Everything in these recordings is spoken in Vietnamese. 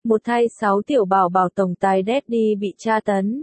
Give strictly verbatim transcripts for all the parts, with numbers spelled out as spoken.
một thay sáu tiểu bảo bảo tổng tài Daddy bị tra tấn.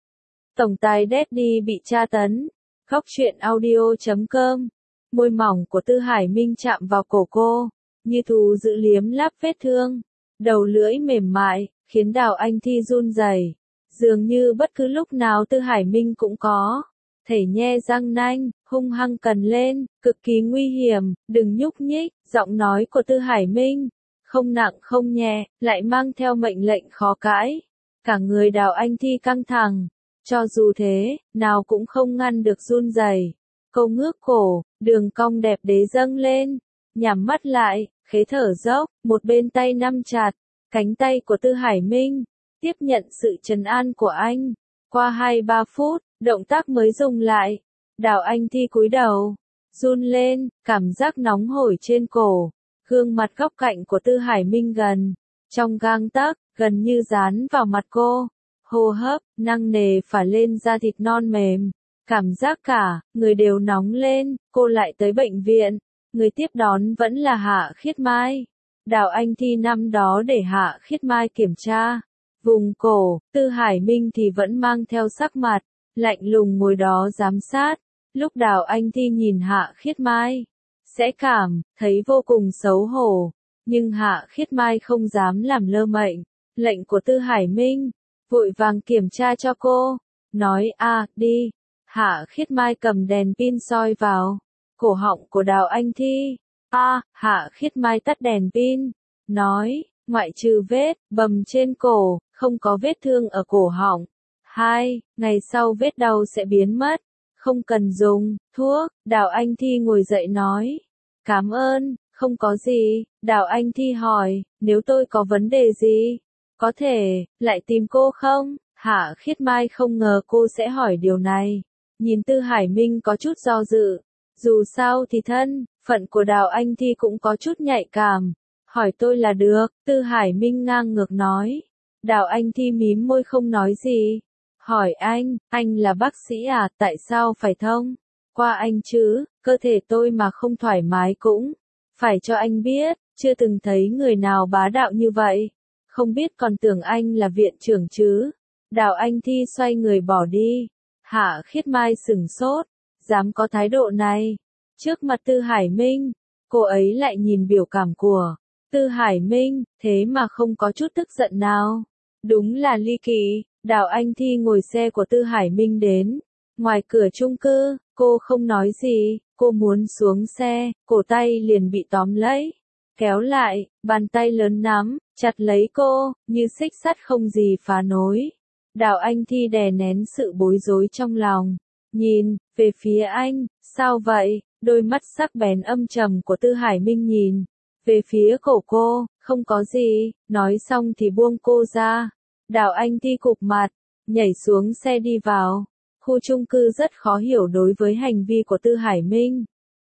Tổng tài Daddy bị tra tấn. Khóc chuyện audio chấm com. Môi mỏng của Tư Hải Minh chạm vào cổ cô, như thú dữ liếm láp vết thương. Đầu lưỡi mềm mại, khiến Đào Anh Thi run rẩy. Dường như bất cứ lúc nào Tư Hải Minh cũng có thể nhe răng nanh, hung hăng cần lên, cực kỳ nguy hiểm, đừng nhúc nhích. Giọng nói của Tư Hải Minh không nặng không nhẹ, lại mang theo mệnh lệnh khó cãi. Cả người Đào Anh Thi căng thẳng, cho dù thế, nào cũng không ngăn được run rẩy. Cô ngước cổ, đường cong đẹp đẽ dâng lên, nhắm mắt lại, khế thở dốc, một bên tay nắm chặt cánh tay của Tư Hải Minh, tiếp nhận sự trấn an của anh. Qua hai ba phút, động tác mới dừng lại. Đào Anh Thi cúi đầu, run lên, cảm giác nóng hổi trên cổ. Gương mặt góc cạnh của Tư Hải Minh gần trong gang tấc, gần như dán vào mặt cô. Hô hấp nặng nề phả lên da thịt non mềm. Cảm giác cả người đều nóng lên. Cô lại tới bệnh viện. Người tiếp đón vẫn là Hạ Khiết Mai. Đào Anh Thi năm đó để Hạ Khiết Mai kiểm tra vùng cổ. Tư Hải Minh thì vẫn mang theo sắc mặt lạnh lùng ngồi đó giám sát. Lúc Đào Anh Thi nhìn Hạ Khiết Mai, sẽ cảm thấy vô cùng xấu hổ. Nhưng Hạ Khiết Mai không dám làm lơ mệnh lệnh của Tư Hải Minh, vội vàng kiểm tra cho cô. Nói a đi. Hạ Khiết Mai cầm đèn pin soi vào cổ họng của Đào Anh Thi. A, Hạ Khiết Mai tắt đèn pin. Nói, ngoại trừ vết bầm trên cổ, không có vết thương ở cổ họng. Hai, ngày sau vết đau sẽ biến mất. Không cần dùng thuốc. Đào Anh Thi ngồi dậy nói. Cảm ơn, không có gì. Đào Anh Thi hỏi, nếu tôi có vấn đề gì, có thể lại tìm cô không? Hạ Khiết Mai không ngờ cô sẽ hỏi điều này. Nhìn Tư Hải Minh có chút do dự. Dù sao thì thân phận của Đào Anh Thi cũng có chút nhạy cảm. Hỏi tôi là được. Tư Hải Minh ngang ngược nói. Đào Anh Thi mím môi không nói gì. Hỏi anh, anh là bác sĩ à, tại sao phải thông qua anh chứ? Cơ thể tôi mà không thoải mái cũng phải cho anh biết. Chưa từng thấy người nào bá đạo như vậy. Không biết còn tưởng anh là viện trưởng chứ. Đào Anh Thi xoay người bỏ đi. Hạ Khiết Mai sửng sốt. Dám có thái độ này trước mặt Tư Hải Minh. Cô ấy lại nhìn biểu cảm của Tư Hải Minh, thế mà không có chút tức giận nào. Đúng là ly kỳ. Đào Anh Thi ngồi xe của Tư Hải Minh đến ngoài cửa chung cư. Cô không nói gì. Cô muốn xuống xe, cổ tay liền bị tóm lấy, kéo lại, bàn tay lớn nắm chặt lấy cô, như xích sắt không gì phá nối. Đào Anh Thi đè nén sự bối rối trong lòng, nhìn về phía anh. Sao vậy? Đôi mắt sắc bén âm trầm của Tư Hải Minh nhìn về phía cổ cô. Không có gì. Nói xong thì buông cô ra. Đào Anh Thi cụp mặt, nhảy xuống xe đi vào khu chung cư, rất khó hiểu đối với hành vi của Tư Hải Minh.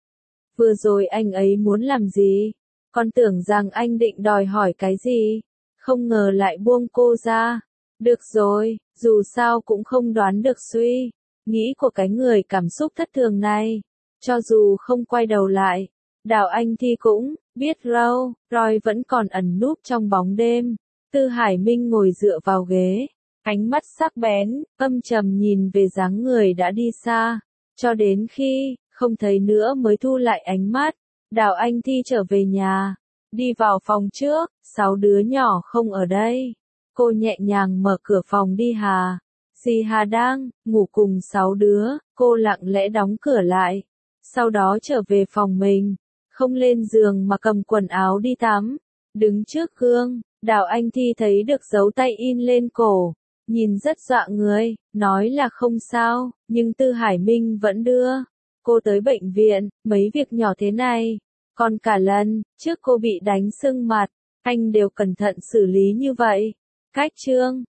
Vừa rồi anh ấy muốn làm gì? Còn tưởng rằng anh định đòi hỏi cái gì, không ngờ lại buông cô ra. Được rồi, dù sao cũng không đoán được suy nghĩ của cái người cảm xúc thất thường này. Cho dù không quay đầu lại, Đào Anh Thi cũng biết Râu Roy vẫn còn ẩn núp trong bóng đêm. Tư Hải Minh ngồi dựa vào ghế, ánh mắt sắc bén, âm trầm nhìn về dáng người đã đi xa, cho đến khi không thấy nữa mới thu lại ánh mắt. Đào Anh Thi trở về nhà, đi vào phòng trước. Sáu đứa nhỏ không ở đây. Cô nhẹ nhàng mở cửa phòng đi Hà. Dì Hà đang ngủ cùng sáu đứa. Cô lặng lẽ đóng cửa lại, sau đó trở về phòng mình, không lên giường mà cầm quần áo đi tắm. Đứng trước gương, Đào Anh Thi thấy được dấu tay in lên cổ, nhìn rất dọa người. Nói là không sao, nhưng Tư Hải Minh vẫn đưa cô tới bệnh viện. Mấy việc nhỏ thế này, còn cả lần trước cô bị đánh sưng mặt, anh đều cẩn thận xử lý như vậy. Cách chương